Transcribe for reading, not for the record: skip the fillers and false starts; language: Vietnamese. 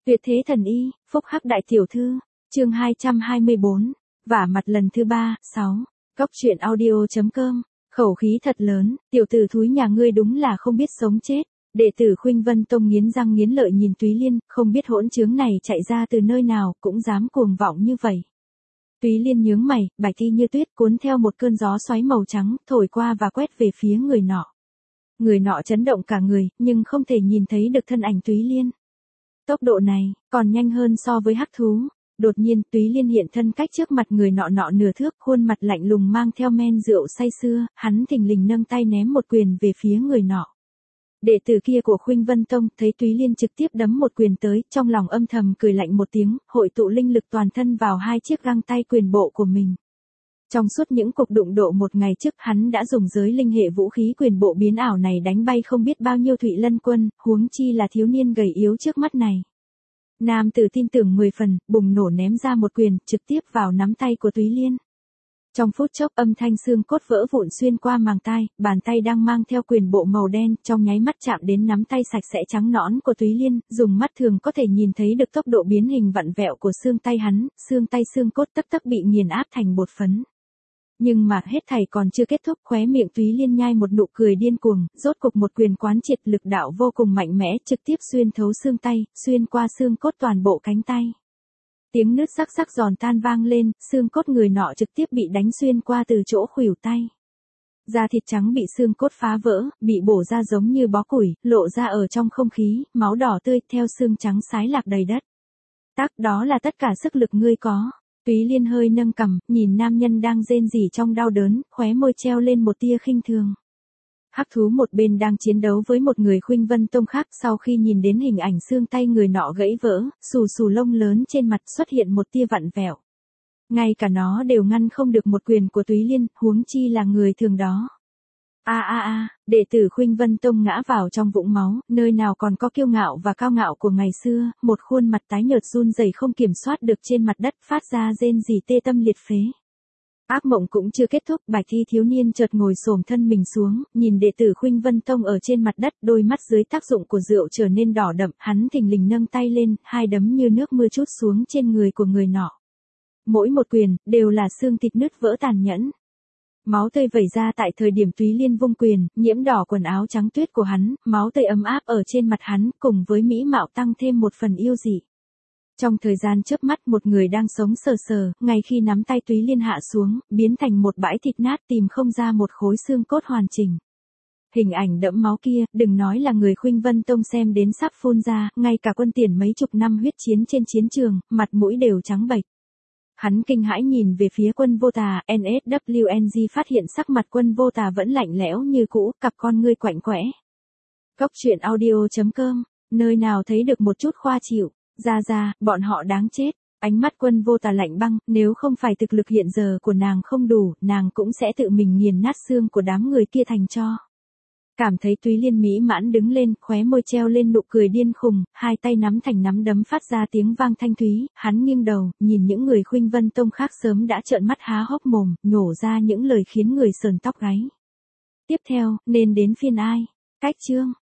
Tuyệt thế thần y, phúc hắc đại tiểu thư, chương 224, vả mặt lần thứ 3, 6, Cóc truyện audio.com, khẩu khí thật lớn, tiểu tử thúi nhà ngươi đúng là không biết sống chết. Đệ tử Khuynh Vân Tông nghiến răng nghiến lợi nhìn Túy Liên, không biết hỗn trướng này chạy ra từ nơi nào, cũng dám cuồng vọng như vậy. Túy Liên nhướng mày, bạch y như tuyết cuốn theo một cơn gió xoáy màu trắng, thổi qua và quét về phía người nọ. Người nọ chấn động cả người, nhưng không thể nhìn thấy được thân ảnh Túy Liên. Tốc độ này, còn nhanh hơn so với hắc thú. Đột nhiên, Túy Liên hiện thân cách trước mặt người nọ nửa thước, khuôn mặt lạnh lùng mang theo men rượu say sưa, hắn thình lình nâng tay ném một quyền về phía người nọ. Đệ tử kia của Khuynh Vân Tông thấy Túy Liên trực tiếp đấm một quyền tới, trong lòng âm thầm cười lạnh một tiếng, hội tụ linh lực toàn thân vào hai chiếc găng tay quyền bộ của mình. Trong suốt những cuộc đụng độ một ngày trước, hắn đã dùng giới linh hệ vũ khí quyền bộ biến ảo này đánh bay không biết bao nhiêu Thụy Lân quân, huống chi là thiếu niên gầy yếu trước mắt này. Nam tử tin tưởng 10 phần, bùng nổ ném ra một quyền, trực tiếp vào nắm tay của Túy Liên. Trong phút chốc âm thanh xương cốt vỡ vụn xuyên qua màng tai, bàn tay đang mang theo quyền bộ màu đen, trong nháy mắt chạm đến nắm tay sạch sẽ trắng nõn của Túy Liên, dùng mắt thường có thể nhìn thấy được tốc độ biến hình vặn vẹo của xương tay hắn, xương tay xương cốt tấc bị nghiền áp thành bột phấn. Nhưng mà hết thảy còn chưa kết thúc, khóe miệng Túy Liên nhai một nụ cười điên cuồng, rốt cục một quyền quán triệt lực đạo vô cùng mạnh mẽ, trực tiếp xuyên thấu xương tay, xuyên qua xương cốt toàn bộ cánh tay. Tiếng nứt rắc rắc giòn tan vang lên, xương cốt người nọ trực tiếp bị đánh xuyên qua từ chỗ khuỷu tay. Da thịt trắng bị xương cốt phá vỡ, bị bổ ra giống như bó củi, lộ ra ở trong không khí, máu đỏ tươi theo xương trắng xái lạc đầy đất. Đó là tất cả sức lực ngươi có. Túy Liên hơi nâng cằm, nhìn nam nhân đang rên rỉ trong đau đớn, khóe môi treo lên một tia khinh thường. Hắc thú một bên đang chiến đấu với một người Khuynh Vân Tông khác, sau khi nhìn đến hình ảnh xương tay người nọ gãy vỡ, xù lông lớn trên mặt xuất hiện một tia vặn vẹo. Ngay cả nó đều ngăn không được một quyền của Túy Liên, huống chi là người thường đó. Đệ tử Khuynh Vân Tông ngã vào trong vũng máu, nơi nào còn có kiêu ngạo và cao ngạo của ngày xưa, một khuôn mặt tái nhợt run rẩy không kiểm soát được trên mặt đất, phát ra rên rỉ tê tâm liệt phế. Ác mộng cũng chưa kết thúc, bạch y thiếu niên chợt ngồi xổm thân mình xuống, nhìn đệ tử Khuynh Vân Tông ở trên mặt đất, đôi mắt dưới tác dụng của rượu trở nên đỏ đậm, hắn thình lình nâng tay lên, hai đấm như nước mưa trút xuống trên người của người nọ. Mỗi một quyền, đều là xương thịt nứt vỡ tàn nhẫn. Máu tươi vẩy ra tại thời điểm Túy Liên vung quyền, nhiễm đỏ quần áo trắng tuyết của hắn, máu tươi ấm áp ở trên mặt hắn, cùng với mỹ mạo tăng thêm một phần yêu dị. Trong thời gian chớp mắt, một người đang sống sờ sờ, ngay khi nắm tay Túy Liên hạ xuống, biến thành một bãi thịt nát, tìm không ra một khối xương cốt hoàn chỉnh. Hình ảnh đẫm máu kia, đừng nói là người Khuynh Vân Tông xem đến sắp phun ra, ngay cả quân tiền mấy chục năm huyết chiến trên chiến trường, mặt mũi đều trắng bệch. Hắn kinh hãi nhìn về phía Quân Vô Tà, NSWNG phát hiện sắc mặt Quân Vô Tà vẫn lạnh lẽo như cũ, cặp con ngươi quạnh quẽ. Cóc truyện audio.com, nơi nào thấy được một chút khoa chịu, ra, bọn họ đáng chết. Ánh mắt Quân Vô Tà lạnh băng, nếu không phải thực lực hiện giờ của nàng không đủ, nàng cũng sẽ tự mình nghiền nát xương của đám người kia thành tro. Cảm thấy Túy Liên mỹ mãn đứng lên, khóe môi treo lên nụ cười điên khùng, hai tay nắm thành nắm đấm phát ra tiếng vang thanh thúy, hắn nghiêng đầu, nhìn những người Khuynh Vân Tông khác sớm đã trợn mắt há hốc mồm, nhổ ra những lời khiến người sờn tóc gáy. Tiếp theo, nên đến phiên ai? Cách chương.